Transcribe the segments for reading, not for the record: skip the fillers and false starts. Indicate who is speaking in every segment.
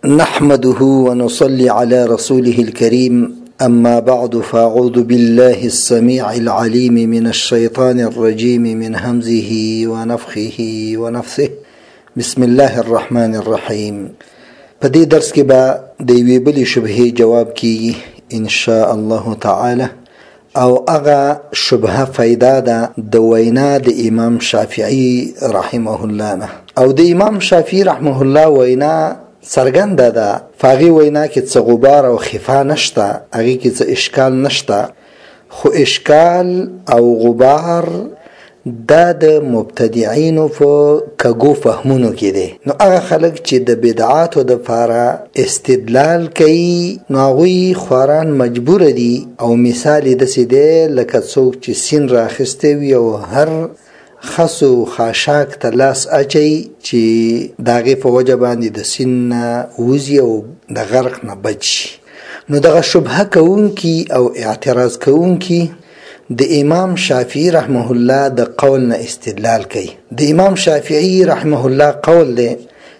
Speaker 1: نحمده ونصلي على رسوله الكريم أما بعد فأعوذ بالله السميع العليم من الشيطان الرجيم من همزه ونفخه ونفثه بسم الله الرحمن الرحيم. په دې درس کې به د یوې بلې شبهې جواب کیږي ان شاء الله تعالی، او هغه شبهه فایده ده د وینا د امام شافعي رحمه الله نه. او د امام شافعي رحمه الله وینا څرګنده ده، فاغي وینا کې څه غبار او خفا نشته، هغه کې څه اشکال نشته، خو اشکال او غبار دا د مبتدعين په کګو فهمونو کې دي. نو هغه خلک چې د بدعاتو د فاره استدلال کوي نو هغوی خوران مجبور دي، او مثال د سیده لکه څوک چې سین راخسته وي او هر خسو خاشاک ته لاس اچي چې داغه په وجه باندې د سین وزي او د غرق نه بچي. نو دغه شبهه کوونکی او اعتراض کوونکی د امام شافعي رحمه الله د قول نه استدلال کوي. د امام شافعي رحمه الله قول دی: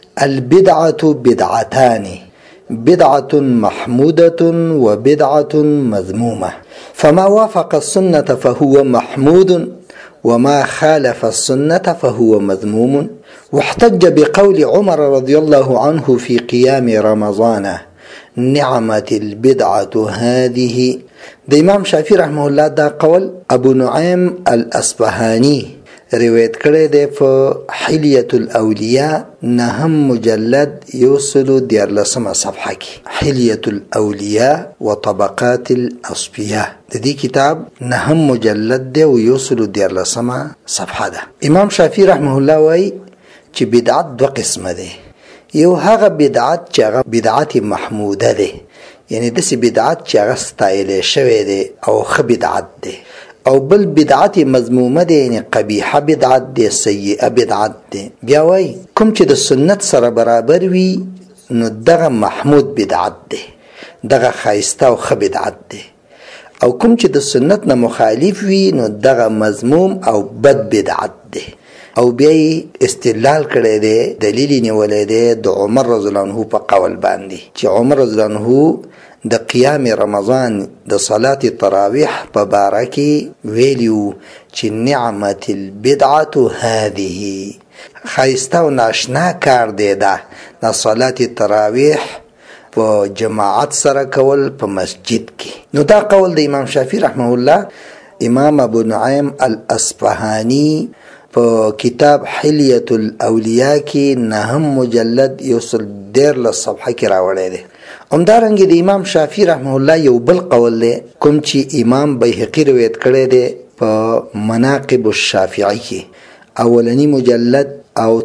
Speaker 1: البدعة بدعتان، بدعة محمودة وبدعة مذمومة، فما وافق السنة فهو محمود وما خالف السنة فهو مذموم. واحتج بقول عمر رضي الله عنه في قيام رمضان: نعمة البدعة هذه. د امام شافعي رحمه الله دا قول ابو نعیم الاصفهاني روایت کړی دی په حلیة الاولیاء نهم مجلد یوسلو 14 صفحه کې. حلیة الاولیاء وطبقات الاصفیاء د دې کتاب نهم مجلد دی او یوسلو 14 صفحه ده. امام شافعي رحمه الله وایي چې بدعت دو قسمه ده. یو هغه بدعت چې هغه بدعت محموده ده، یعنی دسی بدعت چې هغه ستایل شوی دی او ښه بدعت دی، او بل بدعت مذمومه دی، یعنی قبیحه بدعت دی، سیئه بدعت دی. بیا وایي کوم چې د سنت سره برابر وي نو دغه محمود بدعت دی، دغه ښایسته او ښه بدعت دی، او کوم چې د سنت نه مخالف وي نو دغه مذموم او بد بدعت دی. او بیا استدلال کړی دی، دلیل نیولی دی د عمر رضی الله عنه په قول باندې چې عمر رضی الله عنه د قیام رمضان د صلات التراویح په باره کې ویلیو چې نعمت البدعة هذه، ښایسته او ناشنا کار دی دا د صلات التراویح په جماعت سره کول په مسجد کې. نو دا قول د امام شافعي رحمه الله امام ابو نعیم الاصفهاني په کتاب حلیة الاولیاء کې نهم مجلد یوسل 14 صفحه کې راوړی دی. همدارنګه د امام شافعي رحمه الله یو بل قول دی کوم چې امام بیهقي روایت کړی دی په مناقب الشافعي کې اولنی مجلد او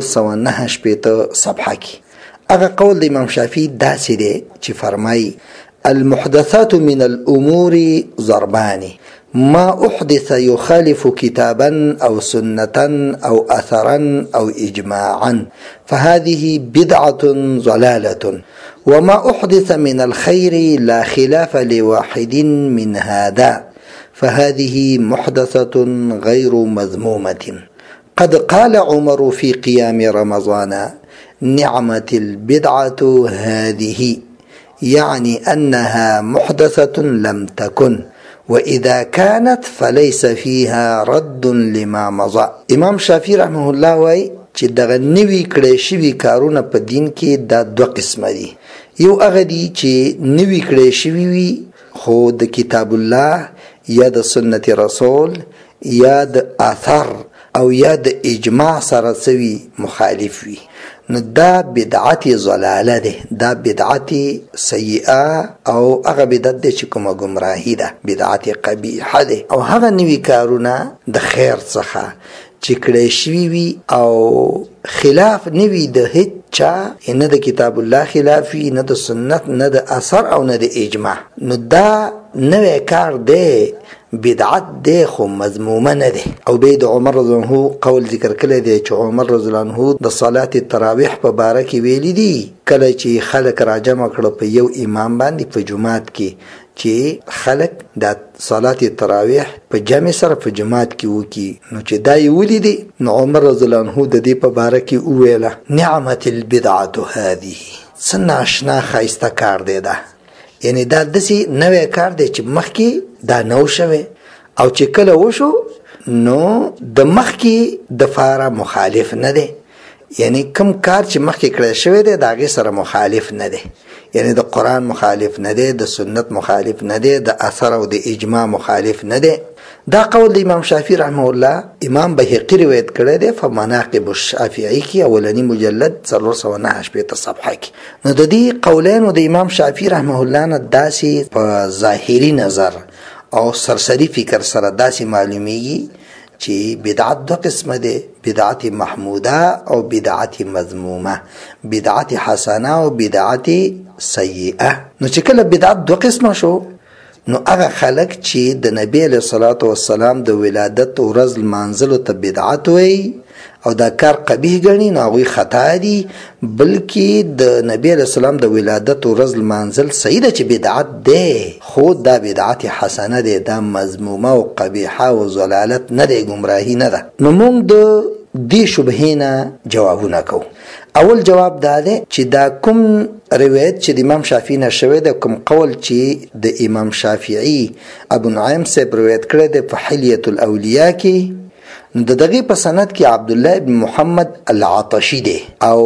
Speaker 1: 409 صفحه کې. هغه قول د امام شافعي داسې دی چې فرمایي: المحدثات من الامور ضربان، ما احدث يخالف كتابا او سنة او اثرا او اجماعا فهذه بدعة ضلالة، وما احدث من الخير لا خلاف لواحد من هذا فهذه محدثة غير مذمومة. قد قال عمر في قيام رمضان: نعمة البدعة هذه، يعني انها محدثة لم تكن، وإذا كانت فليس فيها رد لما مضى. امام شافعي رحمه الله وای چې دغه نوی کړی شوي کارونه په دین کې دا دو قسمه دي. یو هغه دي چې نوی کړی شوي وي خو د کتاب الله یا د سنت رسول یا د اثر او یا د اجماع سره سوي مخالف وي، نو دا بدعت ضلاله ده، دا بدعت سیئه او هغه بدعت ده چې کومه گمراهی ده، بدعت قبیحه ده. او هغه نوی کارونه د خیر څخه چې کړی شوي وي او خلاف نوی د هیڅ چا، نه د کتاب الله خلاف وي، نه د سنت، نه د اثر او نه د اجماع، نو دا نوی کار ده، بدعت ده، خو مذمومه نه ده. او بیا د عمر رضی الله عنه قول ذکر کړی دی چې عمر رضی الله عنه د صلات التراویح په باره کې ویلي دي کله چې خلک راجمع کړه په یو امام باندې په جماعت کې چې خلک د صلات التراویح په جمع سره په جماعت کې وکي، نو چې دا یې ولیدي نو عمر رضی الله عنه د دې په باره کې وویله: نعمت البدعة هذه، څه ناشنا ښایسته کار دی دا، یعنی دا داسې نوی کار دی چې مخکې دا نو شوی، او چې کله وشو نو د مخکې دپاره مخالف نه دی، یعنی کم کار چې مخکې کړی شوی دی د هغې سره مخالف نه دی، یعنی د قرآن مخالف نه دی، د سنت مخالف نه دی، د اثر او د اجماع مخالف نه دی. دا قول د امام شافعي رحمه الله امام بهقي روایت کړی دی په مناقب الشافعي کې اولنی مجلد 489 صفحه کې. نو د دې قولینو د امام شافعي رحمه الله نه داسې په ظاهري نظر او سرسری فکر سره داسې معلومیږي چې بدعت دو قسمه ده، بدعت محموده او بدعت مذمومه، بدعت حسنه او بدعت سیئه. نو چې کله بدعت دو قسمه شو نو هغه خلک چې د نبی علیه الصلاة والسلام د ولادت ورځ لمانځلو ته بدعت وایي او دا کار قبیح ګڼي، نو هغوی خطا دي، بلکې د نبی علیه السلام د ولادت ورځ لمانځل صحیح ده چې بدعت دی، خو دا بدعت حسنه دی، دا مذمومه او قبیحه او ضلالت نه دی، ګمراهي نه ده. نو موږ د دې شبهې نه جوابونه کوو. اول جواب دا دی چې دا کوم روایت چې د امام شافعي نه شوی دی، کوم قول چې د امام شافعي ابو نعیم صاحب روایت کړی دی په حلیة الاولیاء کې، نو د دغې په سند کې عبدالله بن محمد العطشي دی،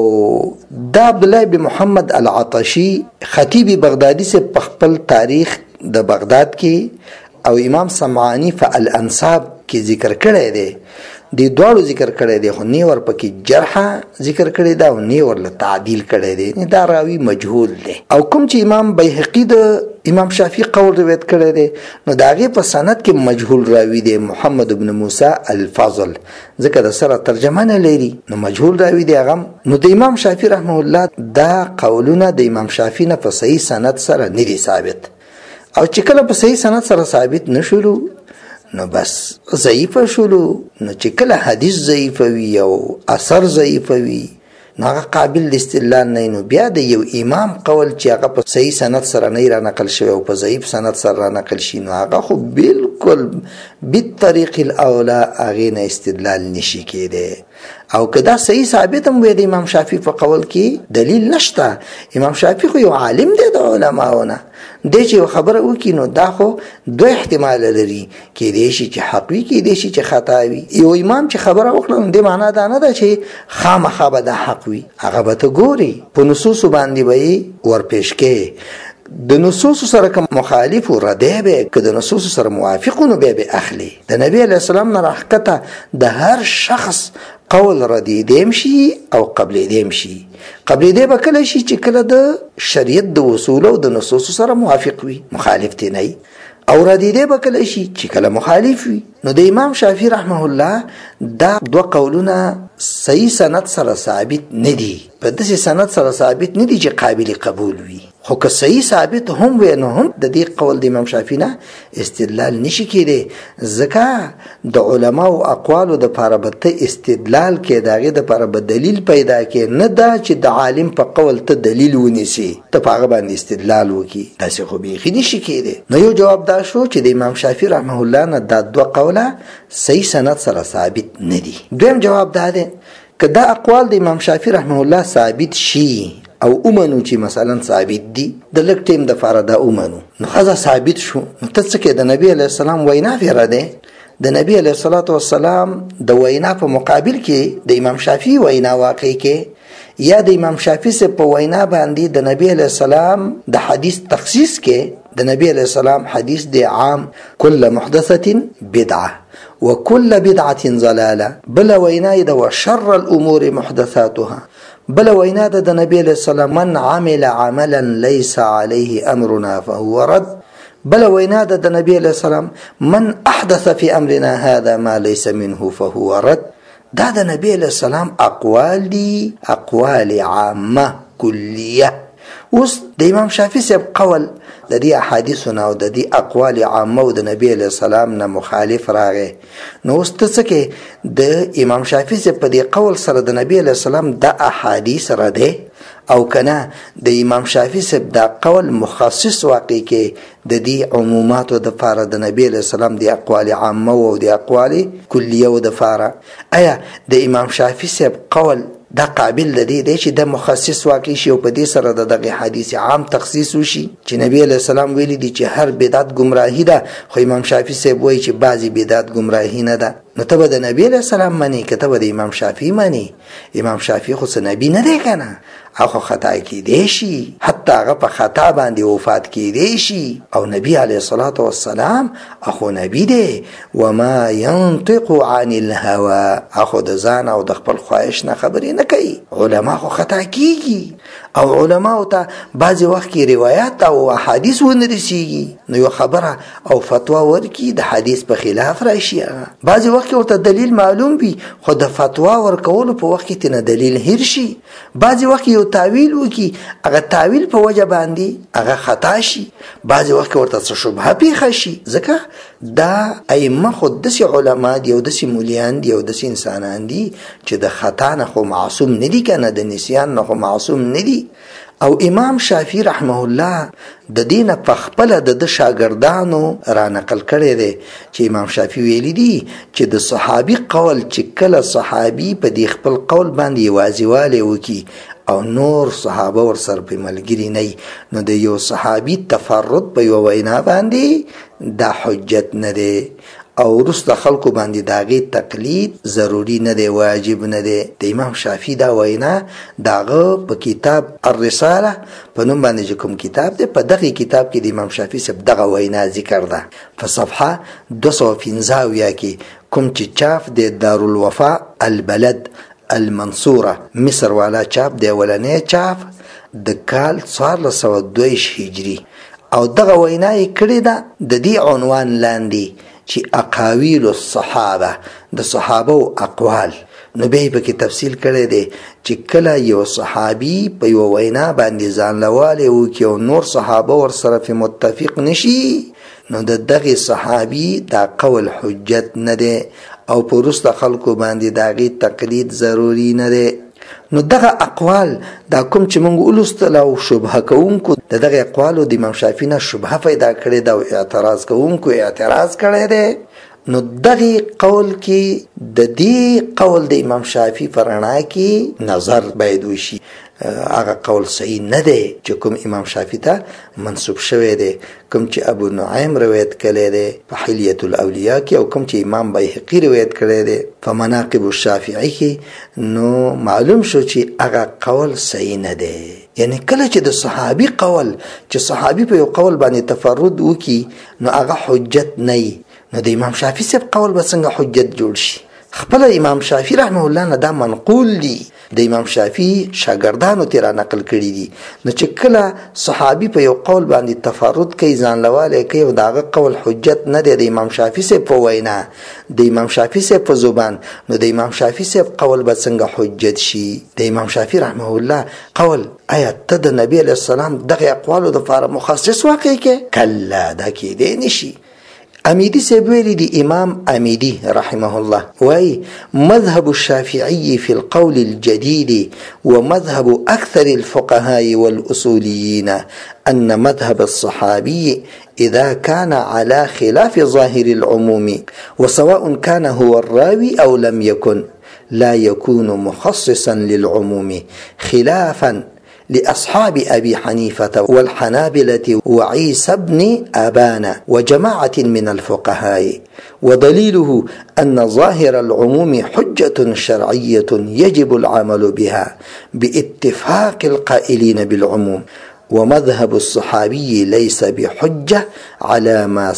Speaker 1: او دا عبدالله بن محمد العطشي خطیب بغدادي سے په خپل تاریخ د بغداد کې او امام سمعانی په الانصاب کې ذکر کړی دی، دی دواړو ذکر کړی دی، خو نی ور پکې جرحه ذکر کړی دا او نی ورله تعدیل کړی دی، دا راوی مجهول دی. او کوم چې امام بیهقي د امام شافعي قول روایت کړی دی نو د هغې په سند کې مجهول راوی دی محمد بن موسی الفضل، ځکه د سره ترجمه نه لري، نو مجهول راوی دی هغه. نو د امام شافعي رحمه الله دا قولونه د امام شافعي نه په صحیح سند سره نه دي ثابت، او چې کله په صحیح سند سره ثابت نشولو نو بس ضعیفه شولو. نو چې کله حدیث ضعیفه وي او اثر ضعیفه وي نو هغه قابل د استدلال نه، نو بیا د یو امام قول چې هغه په صحیح سند سره نه را نقل شوی او په ضعیف سند سره را نقل شي نو هغه خو بالکل بالطریق الاولا هغې نه استدلال نشي کېدی. او که دا صحیح ثابت هم وي د امام شافعي په قول کې دلیل نشته، امام شافعي خو یو عالم دی د علماو نه، دی چې یو خبره وکړي نو دا خو دو احتمال لري، کېدی شي چې حق وي، کېدی شي چې خطا وي. یو امام چې خبره وکړه نو دې معنا دا نه ده چې خامخا به دا حق وي، هغه به ته ګوري په نصوصو باندې به یې ورپېش کې، د نصوص سره که مخالف و رده به، که د نصوص سره موافق نو بیا به اخلي. د نبی علیه السلام نه راښکته د هر شخص قول ردیدیم شي او قبلیدیم شي. قبلیدی به کله شي چې کله د شریعت د اصول او د نصوص سره موافق وي، مخالف تی نه، او ردیدی به کله شي چې کله مخالف وي. نو د امام شافعي رحمه الله دا دو قولونه صحیح سند سره ثابت نه دي، په داسې سند سره ثابت نه دي چې قابل قبول وي، خو که صحیح ثابت هم وي نو هم د دې قول د امام شافعي نه استدلال نشي کېدی، ځکه د علماو اقوالو دپاره به ته استدلال کې د هغې دپاره به دلیل پیدا کې، نه دا چې د عالم په قول ته دلیل ونیسي ته په هغه باندې استدلال وکړي، داسې خو بیخي نشي کېدی. نو یو جواب دا شو چې د امام شافعي رحمه الله نه دا دوه قوله صحیح سند سره ثابت نه دي. دویم جواب دا دی که دا اقوال د امام شافعي رحمه الله ثابت شي او اومنو چې مثلا ثابت دي، د لږ ټیم دپاره دا اومنو، نو ښځه ثابت شو، نو ته څه کې د نبي علیه السلام وینا فیره دی، د نبی علیه الصلاة والسلام د وینا په مقابل کې د امام شافعي وینا واقع کې، یا د امام شافعي سے په وینا باندې د نبی علیه السلام د حدیث تخصیص کې د نبی علیه السلام حدیث دی عام کل محدثة بدعه وكل بدعة ضلاله، بل وینا د وشر الامور محدثاتها، بل وینا د نبی علیہ السلام من عمل عملا ليس عليه امرنا فهو رد، بل وینا د نبی علیہ السلام من احدث في امرنا هذا ما ليس منه فهو رد. دا د نبی علیہ السلام اقوال دي، اقوال عامه کلیه. اوس د امام شافعي صاحب قول د دې احادیثونه او د دې اقوال عامه او د نبی علیه السلام نه مخالف راغی، نو اوس ته څه کې د امام شافعي صاحب په دې قول سره د نبی علیه السلام د احادیث رده او کنه د امام شافعي صاحب دا قول مخصص واقع کې د دې عموماتو دپاره د نبی علیه السلام د اقوال عامه او د اقوال کلیه و دپاره، آیا د امام شافعي صاحب قول دا قابل دی چې د مخصص واقع شي او په دې سره دغه حدیث عام تخصیص وشي چې نبی علیہ السلام ویلي دي چې هر بدعت گمراهی ده، خو امام شافعی صاحب وایي چې بعضی بدعت گمراهی نه ده. نو ته به د نبی علیہ السلام منی که ته به د امام شافعی منی؟ امام شافعی خو څه نبی نه دی کنه، اخو خطا کیدی شي، حتی هغه په خطا باندې وفات کیدی شي، او نبی علیه الصلاة والسلام اخو نبی دی. وما ينطق عن الهوى، اخو د ځان او د خپل خواهش نه خبرې نه کوي. علما خو خطا کیږي، او علما ته بعضی وخت کې روایت او احادیث ونرسیږي، نو یو خبره او فتوا ورکی د حدیث په خلاف راشي. بعضی وخت ورته دلیل معلوم وي، خو د فتوا ورکولو په وخت کې نه دلیل هیر شي. بعضی وخت یو تعویل وکي، هغه تعویل په وجه باندې هغه خطا شي. بعضی وخت ورته څه شبهه پیښه شي. ځکه دا ائمه خود داسې علما دي او داسې مولیان دي او داسې انسانان دي چې د خطا نه خو معصوم نه دي کنه، د نسیان نه خو معصوم نه دي. او امام شافعی رحمه الله د دینه په خپل د شاګردانو را نقل کړی دی چې امام شافعی ویلی دی چې د صحابي قول چې کله صحابي په دې خپل قول باندې واځواله وکي او نور صحابه ور سره په ملګری نه، نو د یو صحابي تفرد په یو وینا باندې دا حجت نه دی، او رسل خلکو باندې داغه تقلید ضروری نه دی، واجب نه دی. د امام شافعی دا وینا داغه په کتاب الرساله په نوم باندې کوم کتاب دی، په دغه کتاب کې د امام شافعی سب دغه وینا ذکر ده. په صفحه 215 کې کوم چې چاپ د دارالوفا البلد المنصوره مصر والا چاپ دی، ولنې چاپ د کال 1422 هجری، او دغه وینا یې کړې ده د دې عنوان لاندې چې اقاویل الصحابه، د صحابه او اقوال. نو به په کې تفصیل کړی دی چې کله یو صحابي په یو وینا باندې ځان لواله وکي او نور صحابه ور سره په متفق نشي، نو د دغه صحابي دا قول حجت نه دی، او په رسل خلکو باندې داغه تقلید ضروری نه دی. نو دغه اقوال دا کوم چې موږ ولستل او شبهه کوونکو دغه اقوالو د امام شافعی نه شبهه پیدا کړې دا او اعتراض کوونکو اعتراض کړی دی. نو دغه قول کې د دې قول د امام شافعی فرنا کې نظر باید وشي، هغه قول صحیح نه دی چې کوم امام شافعی ته منسوب شوی دی، کوم چې ابو نعیم روایت کړی دی په حلیة الاولیاء کې، او کوم چې امام بیهقی روایت کړی دی په مناقب الشافعی کې. نو معلوم شو چې هغه قول صحیح نه دی. یعنی کله چې د صحابي قول چې صحابي په یو قول باندې تفرد وکي، نو هغه حجت نه، نو د امام شافعی صاحب قول به څنګه حجت جوړ شي؟ خپل امام شافعی رحمه الله نه دا منقول دی، د امام شافعی شاګردانو تیر نقل کړی دي. نو چې کله صحابي په یو قول باندې تفرد کوي، ځان لواله کوي، او داغه قول حجت نه دی د امام شافعی صاحب په وینا، د امام شافعی صاحب په زبان، نو د امام شافعی صاحب قول به څنګه حجت شي؟ د امام شافعی رحمه الله قول آیا ته د نبی علیہ السلام دغه اقوالو د لپاره مخصص واقع کې؟ کله دا کېدی نشي. امیدی سے بویلی دی امام امیدی رحمه الله وای مذهب الشافعي في القول الجديد ومذهب أكثر الفقهاء والأصوليين أن مذهب الصحابي إذا كان على خلاف ظاهر العموم وسواء كان هو الراوي أو لم يكن لا يكون مخصصا للعموم خلافا لأصحاب أبي حنيفة والحنابلة وعيسى بن أبان وجماعة من الفقهاء. ودليله أن ظاهر العموم حجة شرعية يجب العمل بها باتفاق القائلين بالعموم، ومذهب الصحابي ليس بحجة على ما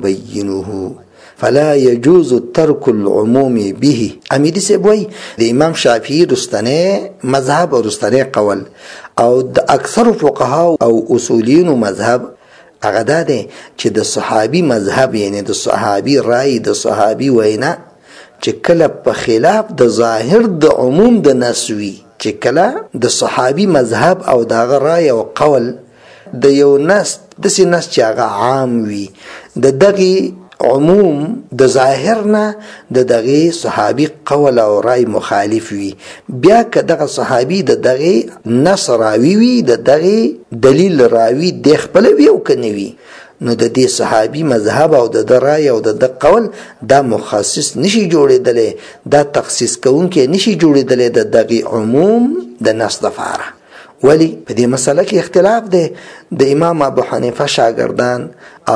Speaker 1: سنبينه فلا يجوز ترك العموم به. امیدی سے بوئی د امام شافعی رستنه مذهب او رستنه قول او د اکثر فقها او اصولین مذهب هغه ده چې د صحابي مذهب یعنی د صحابي رائے د صحابي وینا چې کله په خلاف د ظاهر د عموم د نسوي، چې کله د صحابي مذهب او دغه رائے او قول د یو نس د سینس چې هغه عام وي، د دغه عموم د ظاهر نه د دغه صحابي قول او رائے مخالف وي، بیا که دغه صحابي د دغه نص راوي وي، د دغه دلیل راوي د خپل وی او کني وي، نو د دې صحابي مذهب او د رای او د قول دا مخصص نشي جوړېدلی، دا تخصیص کوونکی نشي جوړېدلی د دغه عموم د نص دپاره. ولی په دې مسله کې اختلاف دی. د امام ابو حنیفه شاګردان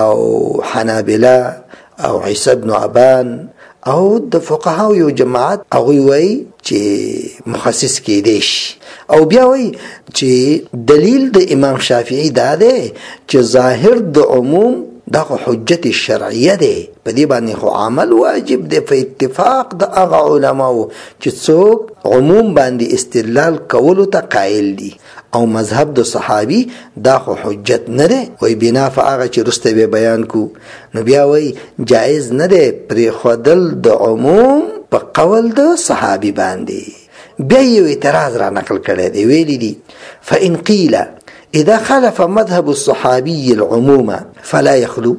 Speaker 1: او حنابله او عیسی بن ابان او د فقهاو یو جماعت هغوی وایي چې مخصص کېدی شي، او بیا وایي چې دلیل د امام شافعي دا دی چې ظاهر د عموم دا خو حجت شرعیه دی، په دې باندې خو عمل واجب دی په اتفاق د هغه علماو چې څوک عموم باندې استدلال کولو ته قایل دي، او مذهب د صحابي دا خو حجت نه دی. وای بنا په هغه چې وروسته به بیان کو، نو بیا وای جایز نه دی پرېښودل د عموم په قول د صحابي باندې. بیا یو اعتراض را نقل کړی دی، ویلی دي فإن قیل إذا خالف مذهب الصحابي العموم فلا يخلو،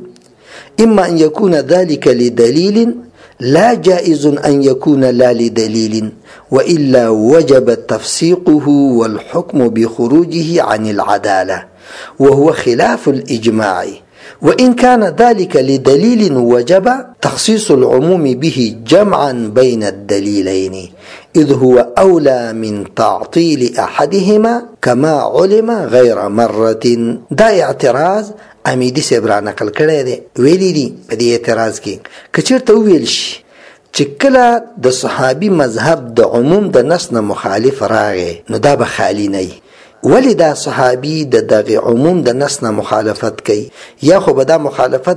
Speaker 1: إما أن يكون ذلك لدليل لا جائز أن يكون لا لدليل، وإلا وجب تفسيقه والحكم بخروجه عن العدالة وهو خلاف الإجماع. وإن كان ذلك لدليل وجب تخصيص العموم به جمعا بين الدليلين، إذ هو أولى من تعطيل أحدهما كما علم غير مرة. دا اعتراض امیدی صاحب را نقل کړی دی، ویلی دي په دې اعتراض کې که چېرته وویل شي چې کله د صحابي مذهب د عموم د نص نه مخالف راغی نو دا به خالی نه وي. ولی دا صحابي د دغه عموم د نص نه مخالفت کوي، یا خو به دا مخالفت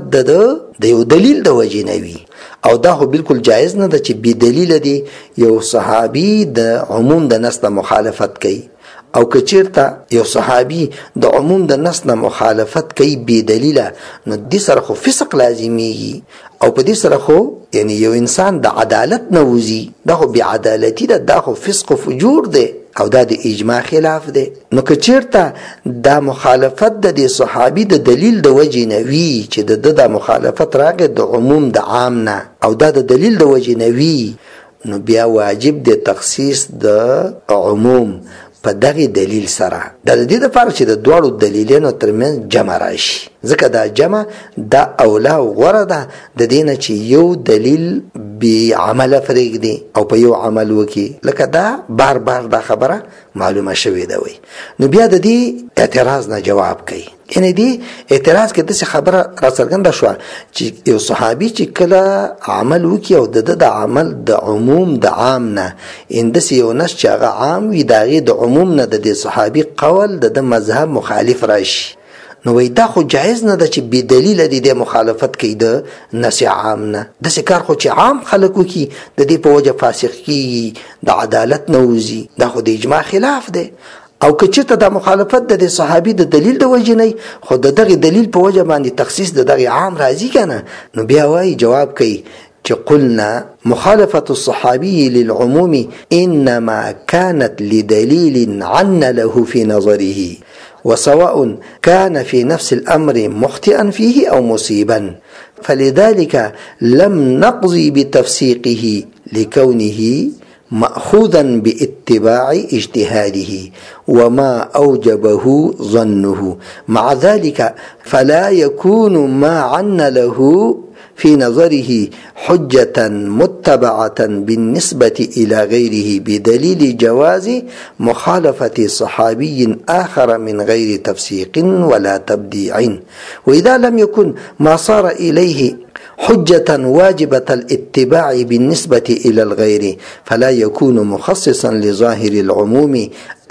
Speaker 1: د یو دلیل د وجې نه وي، او دا خو بالکل جایز نه ده چې بې دلیله دی یو صحابي د عموم د نص نه مخالفت کوي. او که چیرته یو صحابي د عموم د نص نه مخالفت کوي بې دلیله، نو دې سره خو فسق لازمیږي، او په دې سره خو یعنی یو انسان د عدالت نه وځي، دا خو بې عدالتي ده، دا خو فسق و فجور دی، او دا د اجماع خلاف دی. نو که چیرته دا مخالفت د صحابي د دلیل د وجې نه وي چې د مخالفت راغی د عموم د عام نه، او دا د دلیل د وجې نه وي، نو بیا واجب د تخصیص د عموم په دغه دلیل سره. دا د دې لپاره چې د دواړو دلیلونو ترمنځ جمع راشي، ځکه دا جمع دا اولا او غوره ده د دې نه چې یو دلیل بې عمله پرېږدي او په یو عمل وکړي، لکه دا بار بار دا خبره معلومه شوې ده. وي نو بیا د دې اعتراض نه جواب کوي، یعنی دې اعتراض کې داسې خبره راڅرګنده شوه چې یو صحابي چې کله عمل وکړي او د عمل د عموم د عام نه داسې یو نس چې هغه عام وي، د هغې د عموم نه د دې صحابي قول د مذهب مخالف راشي، نو وای دا خو جایز نه ده چې بې دلیله د مخالفت کوي د نص عام نه. داسې کار خو چې عام خلک وکړي د دې په وجه فاسق کېږي، د عدالت نه وځي، دا خو د اجماع خلاف دی. او که چېرته دا مخالفت د صحابي د دلیل د وجې نه خو د دغې دلیل په وجه باندې تخصیص د دغې عام راځي که نه، نو بیا وایي جواب کوي چې قلنا مخالفة الصحابي للعموم إنما كانت لدليل عن له في نظره، وسواء كان في نفس الأمر مخطئا فيه أو مصيبا، فلذلك لم نقضي بتفسيقه لكونه مأخوذا باتباع اجتهاده وما أوجبه ظنه، مع ذلك فلا يكون ما عن له في نظره حجة متبعة بالنسبة إلى غيره بدليل جواز مخالفة صحابي آخر من غير تفسيق ولا تبديع. وإذا لم يكن ما صار إليه حجة واجبة الاتباع بالنسبة إلى الغير فلا يكون مخصصا لظاهر العموم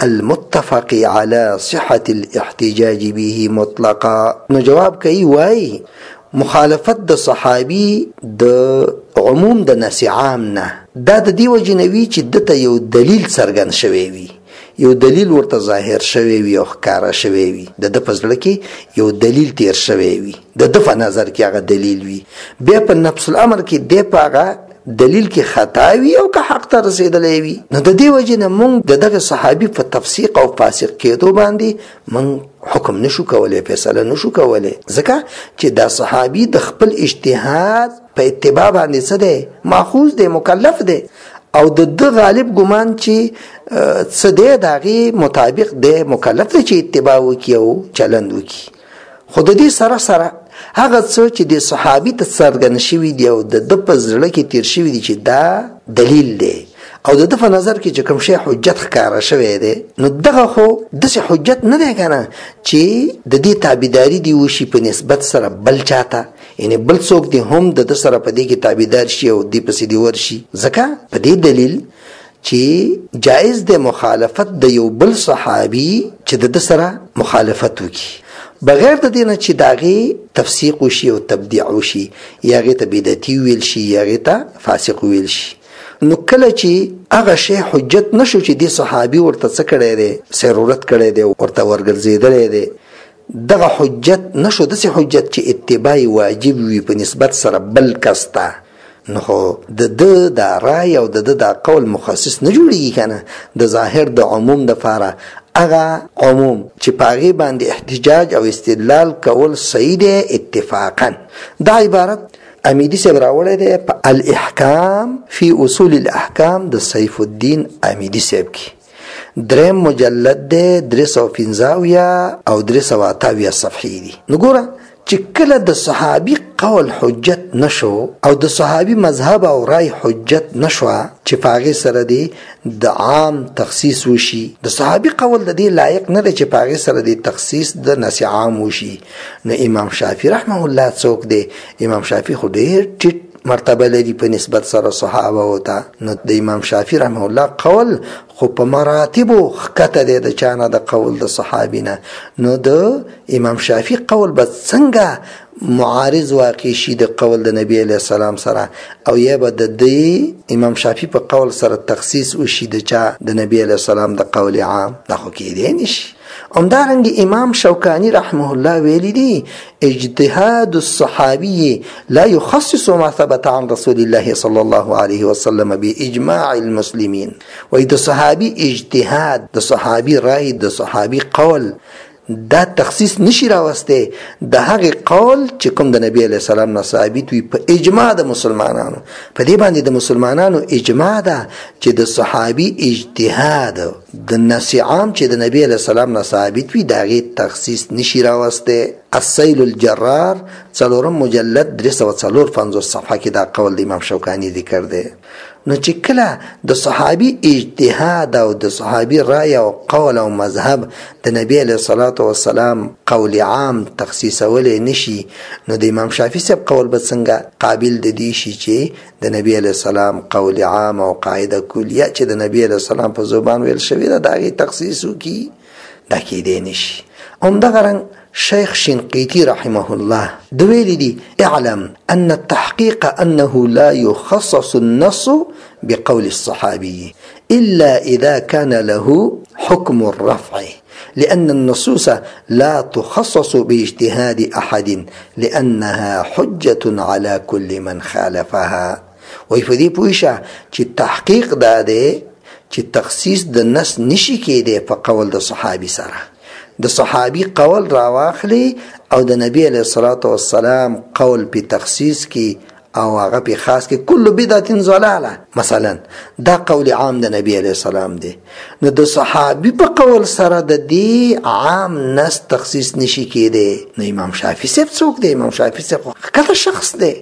Speaker 1: المتفق على صحة الاحتجاج به مطلقا. نجواب كي واي مخالفت د صحابي د عموم د نص عام نه دا د دې وجې نه وي چې دته یو دلیل څرګند شوی وي، یو دلیل ورته ظاهر شوی وي او ښکاره شوی وي، د ده په زړه کې یو دلیل تیر شوی وي، د ده په نظر کې هغه دلیل وي، بیا په نفس الامر کې دی په هغه دلیل کې خطا وي او که حق ته رسېدلی وي، نو د دې وجې نه موږ د دغه صحابي په تفسیق او فاسق کېدو باندې موږ حکم نشو کولی، فیصله نشو کولی، ځکه چې دا صحابي د خپل اجتهاد په اتباع باندې څه دی؟ ماخوذ دی، مکلف دی، او د ده غالب ګمان چې څه دی د هغې مطابق دی مکلف دی چې اتباع وکړي او چلند وکړي. خو د دې سره سره هغه څه چې د صحابي ته څرګند شوي دي او د ده په زړه کې تیر شوي دي چې دا دلیل دی او د ده په نظر کې چې کوم شی حجت ښکاره شوی دی، نو دغه خو داسې حجت نه دی که نه چې د دې تابعداري دې وشي په نسبت سره بل چاته، یعنې بل څوک دې هم د ده سره په دې کې تابعدار شي او دې پسې دې ورشي. ځکه په دې دلیل چې جایز د مخالفت د یو بل صحابي چې د ده سره مخالفت وکړي بغیر د دې نه چې د هغې تفسیق وشي او تبدیع وشي، یا هغې ته بدعتي ویل شي یا هغې ته فاسق ویل شي. نو کله چې هغه شی حجت نشو چې دې صحابي ورته څه کړی دی، ضرورت کړی دی، ورته ورګرځېدلی دی، دغه حجت نشو داسې حجت چې اتباع واجب وي په نسبت سره بل کس ته، نو خو د ده دا رای او د ده دا قول مخصص نه جوړېږي که نه. د ظاهر د عموم دپاره هغه عموم چې په هغې باندې احتجاج او استدلال کول صحیح دی اتفاقا. دا عبارت امیدی صاحب راوړی دی په الاحکام فی اصول الاحکام د سیف الدین امیدی صاحب کې، 3 مجلد دی، 315 او 328 صفحې دي. نو ګوره چې کله د صحابي قول حجت نشو او د صحابي مذهب او رای حجت نشوه چې په هغې سره دی د عام تخصیص وشي، د صحابي قول د دې لایق نه دی چې په هغې سره دی تخصیص د نص عام وشي. نو امام شافعي رحمه الله څوک دی؟ امام شافعي خو ډېر ټیټ مرتبه لري په نسبت سره صحابه وته. نو د امام شافعي رحمه الله قول خو په مراتبو ښکته دی د چا نه، د قول د صحابي نه. نو د امام شافعي قول به څنګه معارض واقع شي د قول د نبی علیه السلام سره، او یا به د دې امام شافعي په قول سره تخصیص وشي د چا د نبی علیه السلام د قول عام؟ دا خو کېدی نشي. همدارنګه امام شوکاني رحمه الله ویلي دي اجتهاد الصحابي لا يخصص ما ثبت عن رسول الله صلى الله عليه وسلم باجماع المسلمين. وای د صحابي اجتهاد، د صحابي رای، د صحابي قول دا تخصیص نشي راوسته د هغه قول چې کوم د نبی علیه السلام نه ثابت وي په اجماع د مسلمانانو. په دې باندې د مسلمانانو اجماع ده چې د صحابي اجتهاد د نص عام چې د نبی علیه السلام نه ثابت وي د هغې تخصیص نشي راوسته. السیل الجرار 4 مجلد 354 صفحه کې دا قول د امام شوکاني ذکر دی. نو چې کله د صحابي اجتهاد او د صحابي رای او قول او مذهب د نبی علیه الصلاة والسلام قول عام تخصیصولی نشي، نو د امام شافعي صاحب قول به څنګه قابل د دې شي چې د نبی علیه السلام قول عام او قاعده کلیه چې د نبی علیه السلام په زبان ویل شوې ده د هغې تخصیص وکړي؟ دا کیدی نشي. همدغه رنګ شیخ شنقیطی رحمه الله دویلی دي اعلم ان التحقيق انه لا يخصص النص بقول الصحابي الا اذا كان له حكم الرفع لان النصوص لا تخصص باجتهاد احد لانها حجة على كل من خالفها. وی فدی پویشه چې تحقیق دا دی چې تخصیص د نص نشي کېدی په قول د صحابي سره. د صحابي قول راواخلي او د نبی علیه الصلاة والسلام قول په تخصیص کې او هغه په خاص کې کل بدعت ضلاله مثلا دا قول عام د نبی علیه السلام دی. نو د صحابي په قول سره د دې عام نص تخصیص نشي کېدی. نو امام شافعي صاحب څوک دی؟ امام شافعي صاحب کله شخص دی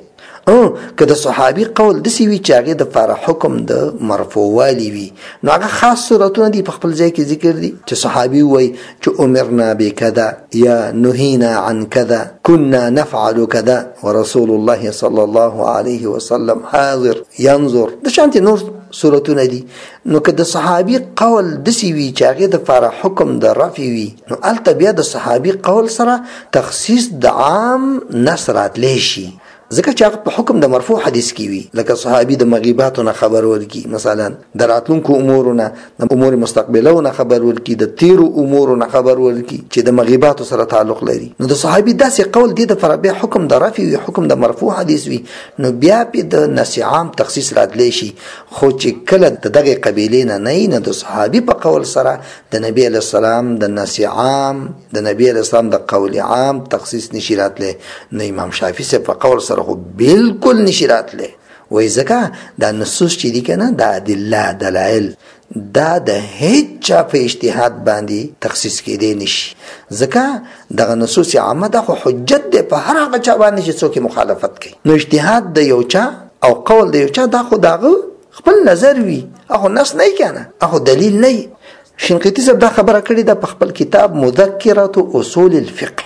Speaker 1: که د صحابي قول داسې وي چې هغې دپاره حکم د مرفوع والی وي، نو هغه خاص صورتونه دي په خپل ځای کې ذکر دي چې صحابي وایي چې امرنا بکذا یا نهینا عن کذا كنا نفعل كذا ورسول الله صلی الله علیه وسلم حاضر ينظر، د شانتې نور صورتونه دي. نو که د صحابي قول داسې وي چې هغې دپاره حکم د رفع وي، نو هلته بیا د صحابي قول سره تخصیص د عام نص راتلی شي، ځکه چې هغه په حکم د مرفوع حدیث کې وي. لکه صحابي د مغیباتو نه خبر ورکړي، مثلا د راتلونکو امورو نه، د امور مستقبلو نه خبر ورکړي، د تیرو امورو نه خبر ورکړي چې د مغیباتو سره تعلق لري. نو د صحابي داسې قول دې دپاره بیا حکم د رفع وي، حکم د مرفوع حدیث وي، نو بیا پې د نص عام تخصیص راتلی شي. خو چې کله د دغې قبیلې نه نه وي، نو د صحابي په قول سره د نبي علیه السلام د نص عام، د نبي علیه السلام د قول عام تخصیص نشي راتلی. نو امام شافعي صاحب په قول سره خو بالکل نشي راتلی. وای ځکه دا نصوص چې دي کنه دا ادله دلایل دا د هیڅ چا په اجتهاد باندې تخصیص کېدی نشي ځکه دغه نصوص عامه د حجت دی په هر هغه چا باندې چې څوک مخالفت کوي. نو اجتهاد د یو چا او قول د یو چا دا خو دغه خپل نظر وي هغه نص نه کنه هغه دلیل نه. شنقیطي صاحب دا خبره کړې ده په خپل کتاب مذکرة اصول الفقه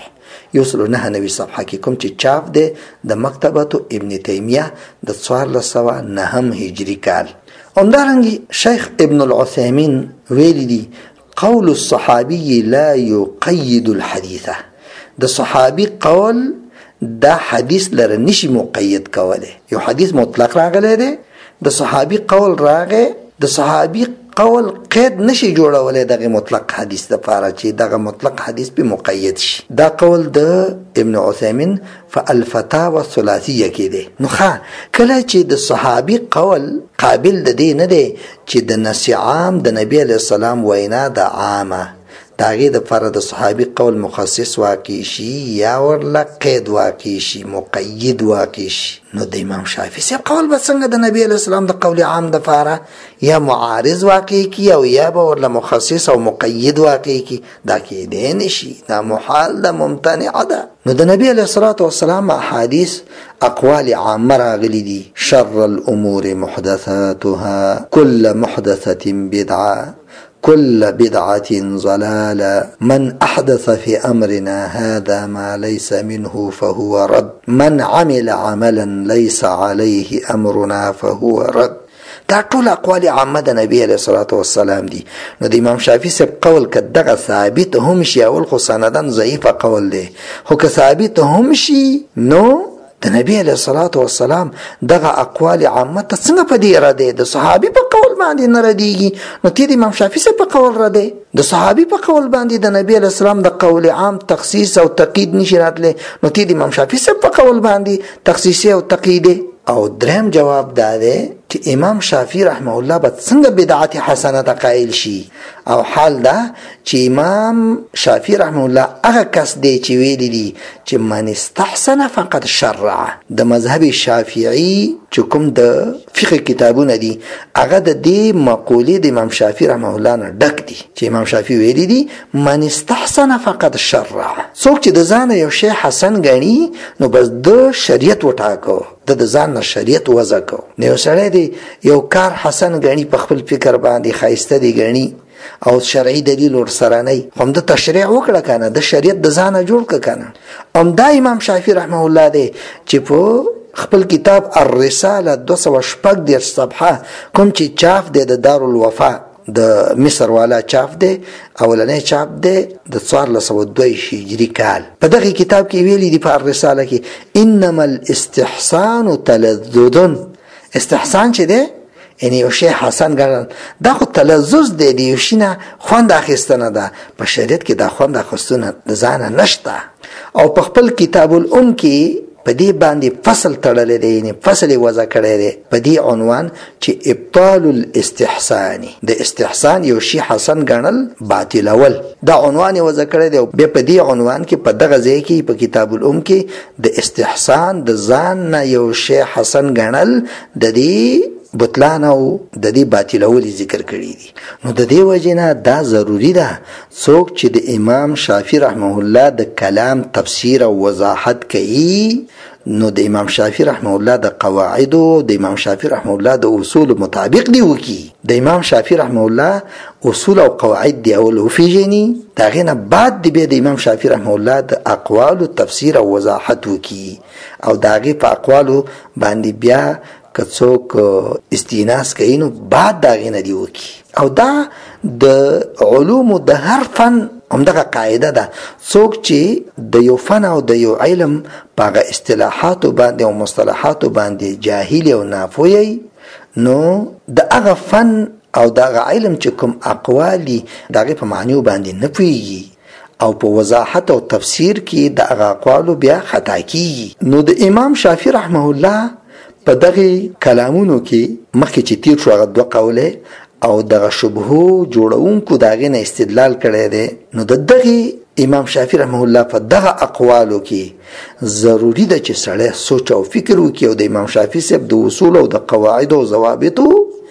Speaker 1: 199 صفحه کې کوم چې چاپ دی د مکتبه ابن تیمیه د 1409 هجری کال. همدارنګه شیخ ابن العثیمین ویلی دی قول الصحابي لا يقيد الحديث د صحابي قول دا حدیث لره نشي مقید کوله. یو حدیث مطلق راغلی دی د صحابي قول راغی د صحابي قول قید نشي جوړولای دغه مطلق حدیث د پاره چې دغه مطلق حدیث په مقید شي. دا قول د ابن عثیمین فالفتاوى الثلاثیه کې دی. نو کله چې د صحابي قول قابل د دې نه دی چې د نص عام د نبی علیہ السلام وینا د عامه داغه د فرد د صحابي قول مخصص واقع شي یا ورله قید واقع شي مقید واقع شي. نو د امام شافعي سي قول به څنګه د نبی علیہ السلام د قول عام د فاره یا معارض واقع کی او یا به ورله مخصص او مقید واقع کی دا کې دی نشي دا محال ده ممتنع ده. نو د نبی علیہ الصلوۃ والسلام احادیث اقوال عامه راغلي دي شر الامور محدثاتها كل محدثه بدعه كل بدعة ضلالة من أحدث في أمرنا هذا ما ليس منه فهو رد من عمل عملا ليس عليه أمرنا فهو رد. دا ټول اقوال عامه د نبی علیہ الصلوۃ والسلام دي. نو د امام شافعي صاحب قول کدغه ثابت هم شي اول خو سندن ضعیف قول دی خو که ثابت هم شي نو د نبی علیہ الصلوۃ والسلام دغه اقوال عامه څنګه په دې را دي د صحابي په قول باندې نه رديږي. نو تی د امام شافعي صاحب په قول را دي د صحابي په قول باندې د نبی علیہ السلام د قول عام تخصیص او تقید نشي راتله. نو تی د امام شافعي صاحب په قول باندې تخصیص او تقید. او دریم جواب دا دی چې امام شافعي رحمه الله به څنګه بدعت حسنه قائل شي او حال دا چې امام شافعي رحمه الله هغه کس دی چې ویلي دي چې من استحسن فقد شرع. د مذهب شافعي چې کوم د فقه کتابونه دي هغه د دې مقولې د امام شافعي رحمه الله نه ډک دي چې امام شافعي ویلي دي من استحسن فقد شرع. څوک چې د ځان یو شی حسن غني نو بس د شریعت وټاکو د ځان نه شریعت وضع کو. نو سره دی یو کار حسن غني په خپل فکر باندې خایسته دی غني او شرعي دلیل ور سره نه هم د تشریع وکړه کنه د شریعت د ځانه جوړ ک کنه. ام دا امام شافعي رحمه الله دی چې په خپل کتاب الرساله 216 صفحه کوم چې چاپ دی د دارالوفا د مصر والا چاپ دی اولنې چاپ دی د 1402 هجری کال. په دغه کتاب کې ویلي دی په الرساله کې انما الاستحسان تلذذ. استحسان چې دی یعنی یو شی حسن ګڼل دا خو تلذذ دی د یو شي نه خوند اخیستنه ده. په شریعت کې دا خوند اخیستنه د ځانه نشته. او په خپل کتاب الام کې په دې باندې فصل تړلې دی یعنی فصل وضع کړی دی په دې عنوان چې ابطال الاستحسان د استحسان یو شی حسن ګڼل باطلول دا عنوان وضع کړی دی. بیا په دې عنوان کې په دغه ځای کې په کتاب الام کې د استحسان د ځان نه یو شی حسن ګڼل د دې بطلان او د دې باطلول ذکر کړی دي. نو د دې وجنه دا ضروری ده څوک چې د امام شافعي رحمه الله د کلام تفسیر او وضاحت کوي نو د امام شافعي رحمه الله د قواعد او د امام شافعي رحمه الله د اصول مطابق دی وکي. د امام شافعي رحمه الله اصول او قواعد دی او لوفيجني دا غنه بعد دی د امام شافعي رحمه الله د اقوال او تفسیر او وضاحت وکي او داغه په اقوالو باندې بیا که څوک استیناس کوي نو بعد دا غنه دی وکي. او دا د علوم د هر فن همدغه قاعده ده څوک چې د یو فن او د یو علم په اصطلاحات باندې او مصطلحات باندې جاهل او ناپوهي نو د هغه فن او د هغه علم چې کوم اقوالی دغه په معنی باندې نه پوهیږي او په وضاحت او تفسیر کې د هغه اقوالو بیا خطا کیږي. نو د امام شافعي رحمه الله په دغه کلامونو کې مخکې چې تیر شو هغه دوه قوله او دغه شبهو جوړونکو داغه نه استدلال کړی دی. نو د دغه امام شافعي رحمه الله په دغه اقوالو کې ضروری ده چې سړی سوچ او فکر وکړي او د امام شافعي صاحب د اصول او د قواعد او ضوابطو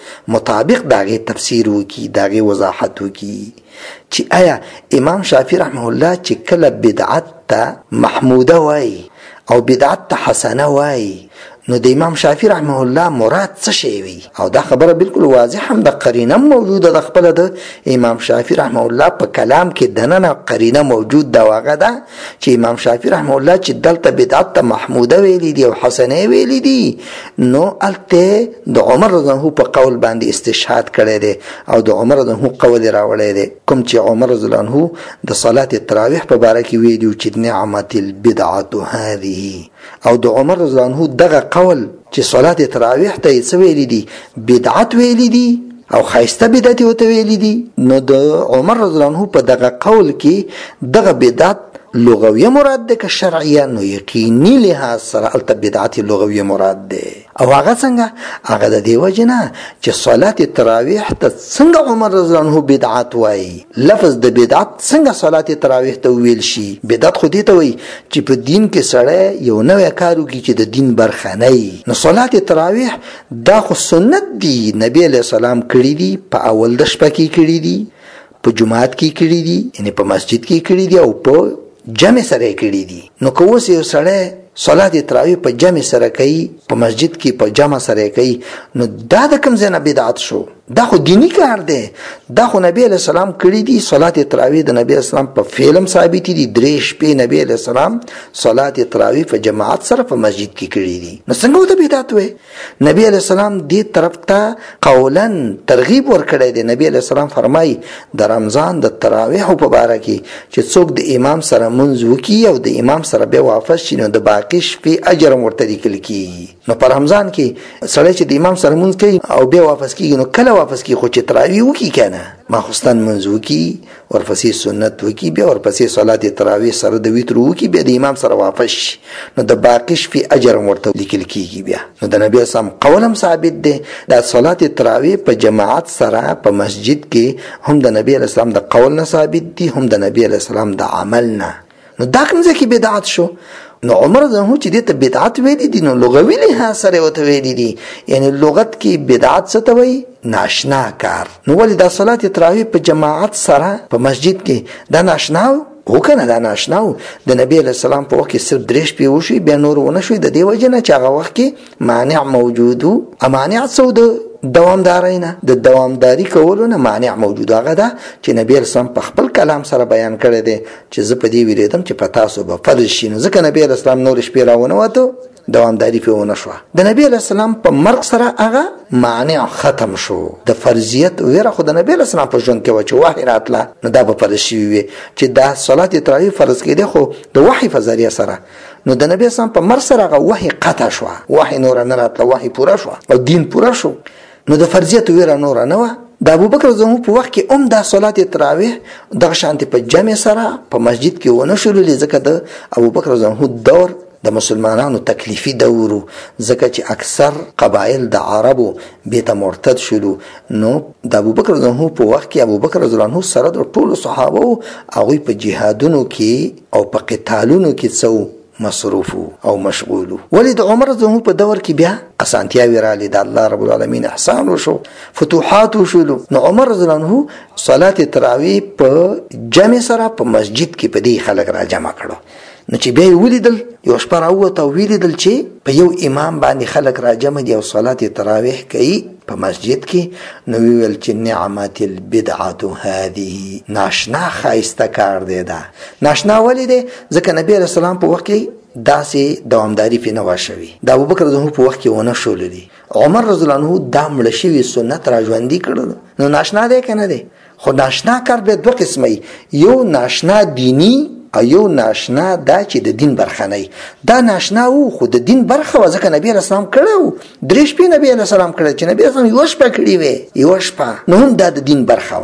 Speaker 1: مطابق داغه تفسیر وکړي، داغه وضاحت وکړي چې آیا امام شافعي رحمه الله چې کله بدعت ته محموده وای او بدعت ته حسنه وای نو د امام شافعي رحمه الله مراد څه شی وي؟ او دا خبره بالکل واضح هم د قرینه موجوده د خپل د امام شافعي رحمه الله په کلام کې دننه قرینه موجود دا واغه ده چې امام شافعي رحمه الله چې دلته بدعت ته محموده ویلي دي او حسنه ویلي دي نو الته د عمر رضی الله په قول باندې استشهاد کړی دی او د عمر رضی الله قول راوړی دی، کوم چې عمر رضی الله عنه د صلات التراویح په باره کې ویلي چې نعمت البدعه هذه، او د عمر رضی الله عنه دغه قول چې صلات تراویح ته څه ویلي دي؟ بدعت ویلي دي او خایسته بدعت وته ویلي دي. نو د عمر رضی الله عنه په دغه قول کې دغه بدعت لغویه مراد ده که شرعیه؟ نو یقیني لحاظ سره البته بدعت لغویه مراد ده. او هغه څنګه؟ هغه د دې وجه نه چې صلات تراویح ته څنګه عمر رضی الله عنه بدعت وایي، لفظ د بدعت څنګه صلات تراویح ته ویل شي؟ بدعت خو دې ته وایي چې په دین کې سړی یو نوی کار وکړي چې د دین برخه نه وي. نو صلات تراویح دا خو سنت دي، نبی علیه السلام کړي دي، په اول د شپه کې کړي دي، په جمعات کې کړي دي، یعنی په مسجد کې کړي دي او په جمع سره کړي دي. نو که اوس یو سړی صلات تراویح په جمع سره کوي، په مسجد کې په جمع سره کوي، نو دا د کوم ځای نه بدعت شو؟ دا خو دینی کار دی، دا خو نبی علیہ السلام کړی دي. صلات تراویح د نبی اسلام په فعلم ثابت دي، درې شپې نبی علیہ السلام صلات تراویح په جماعت سره په مسجد کې کړی دي. نو څنګه وته بدعت وي؟ نبی علیہ السلام دې طرف ته قولا ترغیب ورکړی دی. نبی علیہ السلام فرمایي د رمضان د تراویح په باره کې چې څوک د امام سره منځ وکړي او د امام سره بیا واپس شي نو د باقي شپې اجر ورته لیکل کیږي. نو په رمضان کې سړی چې د امام سره منځ کوي او بیا واپس کیږي نو کله واپس کی خو چې تراویح وکي کنه ماخستان منځ وکي ورپسې سنت وکي بیا ورپسې صلات تراویح سره د وتر وکي بیا د امام سره واپس نو د باقی شپې اجر ورته لیکل کیږي. بیا نو د نبی اسلام قولم ثابت دی د صلات تراویح په جماعت سره په مسجد کې هم د نبی اسلام د قول نه ثابت دي هم د نبی اسلام د عمل نه. نو دا کوم ځکه بدعت شو؟ نو عمر زمو چې دې ته بدعت ویلي دي نو لغوي لحاظ سره وته ویلي دي، یعنی لغت کې بدعت څه ته وایي؟ ناشنا کار. نو ولې دا صلات تراویح په جماعت سره په مسجد کې دا ناشنا او کنه دا ناشنا د نبی علیہ السلام په وخت کې صرف درې شپې وشي بیا نور ونه شوي د دې وجه نه چې هغه وخت کې مانع موجود و. مانع څه د دوامداري نه د دوامداري کولو نه مانع موجود هغه ده چې نبی اسلام په خپل کلام سره بیان کړی دی چې زه په دې ویریدم چې په تاسو به فرض شي. نو ځکه نبی اسلام نور شپې راونه وته دوامداري په ونه شو. د نبی اسلام په مرګ سره هغه مانع ختم شو. د فرضیت ویره خو د نبی اسلام په ژوند کې و چې وحی راتله نو دا به فرض شي وي چې دا صلات تراویح فرض کېده خو د وحی په ذریعہ سره. نو د نبی اسلام په مرګ سره هغه وحی قطع شو، وحی نور نه راتله، وحی پوره شو او دین پوره شو. نو د فرضیت ویره نور نه و. د ابوبکر زمو په وخت کې د صلات تراویح دغه شانتي په جمع سره په مسجد کې ونه شول ځکه د ابوبکر زمو دور د مسلمانانو تکلیفي دور ځکه چې اکثر قبایل د عربو بیت مرتد شولو. نو د ابوبکر زمو په وخت کې ابوبکر رضی الله عنه سره د ټولو صحابه هغه په جهادونو کې او په قتالونو کې څو مصروف او مشغول. ولی د عمر زمو په دور کې بیا اسانتیاوی را لید الله رب العالمین احسان وشو، فتوحات وشولو. نو عمر رضی الله عنه صلات تراویح په جمع سره په مسجد کې په دې خلک را جمع کړو. نو چې بیا ولیدل یو شپه راووت او ولیدل چې په یو امام باندې خلک را جمع دي او صلات تراویح کوي په مسجد کې، نو ویل چې نعمت البدعه هذه، ناشنا خایسته کار دی. دا ناشنا ولې دی؟ ځکه نبی رسول الله په وخت کې داسې دوامداري په نوا شوي، د ابوبکر زمو په وخت کې ونه شولې. عمر رضی الله عنه دا مړ شوی سنت را ژوندي کړل. نو ناشنا دی کنه دی؟ خو ناشنا کار به دوه قسمه، یو ناشنا دینی ایو ناشنا دا چې د دین برخه نه. دا ناشنا وو خو د دین برخه و ځکه نبی رسول الله کړو. درې شپې نبی رسول الله کړو چې نبی رسول یو شپه کړی وي، یو شپه نو هم دا د دین برخه و.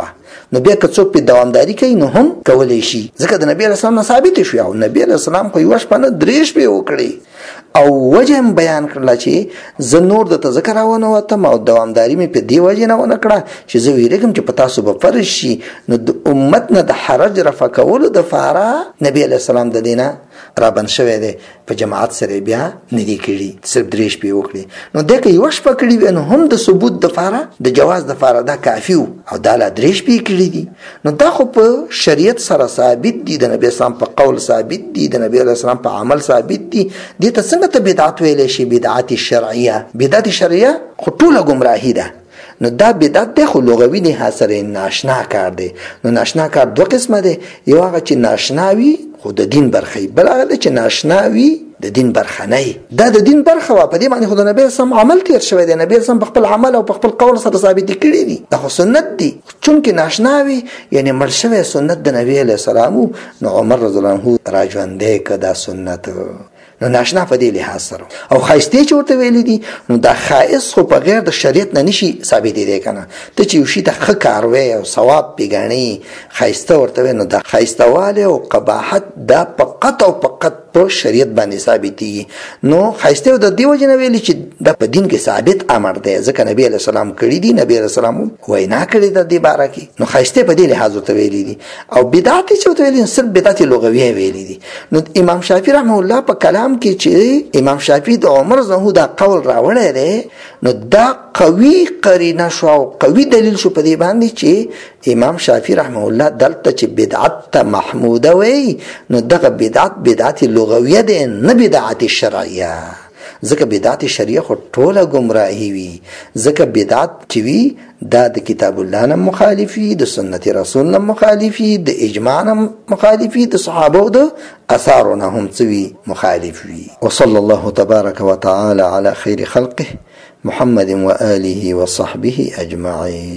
Speaker 1: نو بیا که څوک په دوامداری کوي نو هم کولی شي، ځکه د نبی اسلام نه ثابت شو او نبی اسلام خو یو شپه نه 3 شپې وکړي او وجه هم بیان کړل چې زه نور د تذکر راونه وتم او دوامداری مې په دی وجه نه ونه کړه چې زه ویریږم چې په تاسو به فرض شي. نو د امت نه د حرج رفع کولو د فاره نبی علیه السلام د دینه رابند شوی دی، په جماعت سره بیا نه دی کړي، صرف 3 شپې وکړي. نو دغه یو شپه کړي وي نو هم د ثبوت د فاره د جواز د فاره دا کافی او دا لا 3 شپې کړي دي. نو دا خو په شریعت سره ثابت دي، د نبی اسلام په قول ثابت دي، د نبی اسلام په عمل ثابت دي. دې ته څنګه ته بدعت ویلې شي؟ بدعت شرعیه، بدعت شرعیه خو ټوله گمراهی ده. نو دا بدعت ده خو لغوي لحاظ سره ناشنا کار دی. نو ناشنا کار دوه قسمه دی، یو هغه چې ناشناوي خو د دین برخه، بل هغه چې ناشناوي د دین برخه نه. دا د دین برخه وا، په دې باندې خو د نبی سم عمل تیر شوی دی، نبی سم په خپل عمل او په خپل قول سره ثابت کړی دي، دا خو سنت دي. چونکه ناشناوي یعنی مړ شوی سنت د نبی علیه السلام، نو عمر رضی الله عنه راځوندې کدا سنت، نو ناشنا په دې لحاظ سره. او خایسته چې ورته ویل دي نو دا خائص خو په غیر د شریعت نه نشي ثابت دي کنه. ته چې یو شي ته ښه کار وې او ثواب پیګانی خایسته ورته نو دا خایسته واله او قباحت دا فقط او فقط په شریعت باندې ثابت دي. نو خایسته د دې وجه نه ویل چې دا په دین کې ثابت امر دی، ځکه نبی علیه السلام کړی دي، نبی علیه السلام وینا کړی د دې باره کې. نو خایسته په دې لحاظ ته ویل دي. او بدعت چې ته ویل صرف بدعت لغوي ویل دي. نو امام شافعي رحمه الله په کلام کې چې امام شافعي د عمر زهو دا قول راوړی دی، نو دا قوي قرینه شو او قوي دلیل شو په دې باندې چې امام شافعي رحمه الله دلته چې بدعت محموده وي، نو دغه بدعت لغویه ده نه بدعت شرعیه. ځکه بدعت شرعیه خو ټوله گمراهی وي، ځکه بدعت چې وي دا د کتاب الله نه مخالفي، د سنت رسول نه مخالفي، د اجماع نه مخالفي، د صحابه او د اثارو نه هم څوي مخالفي. وصلى الله تبارك وتعالى على خير خلقه محمد وآله وصحبه أجمعين.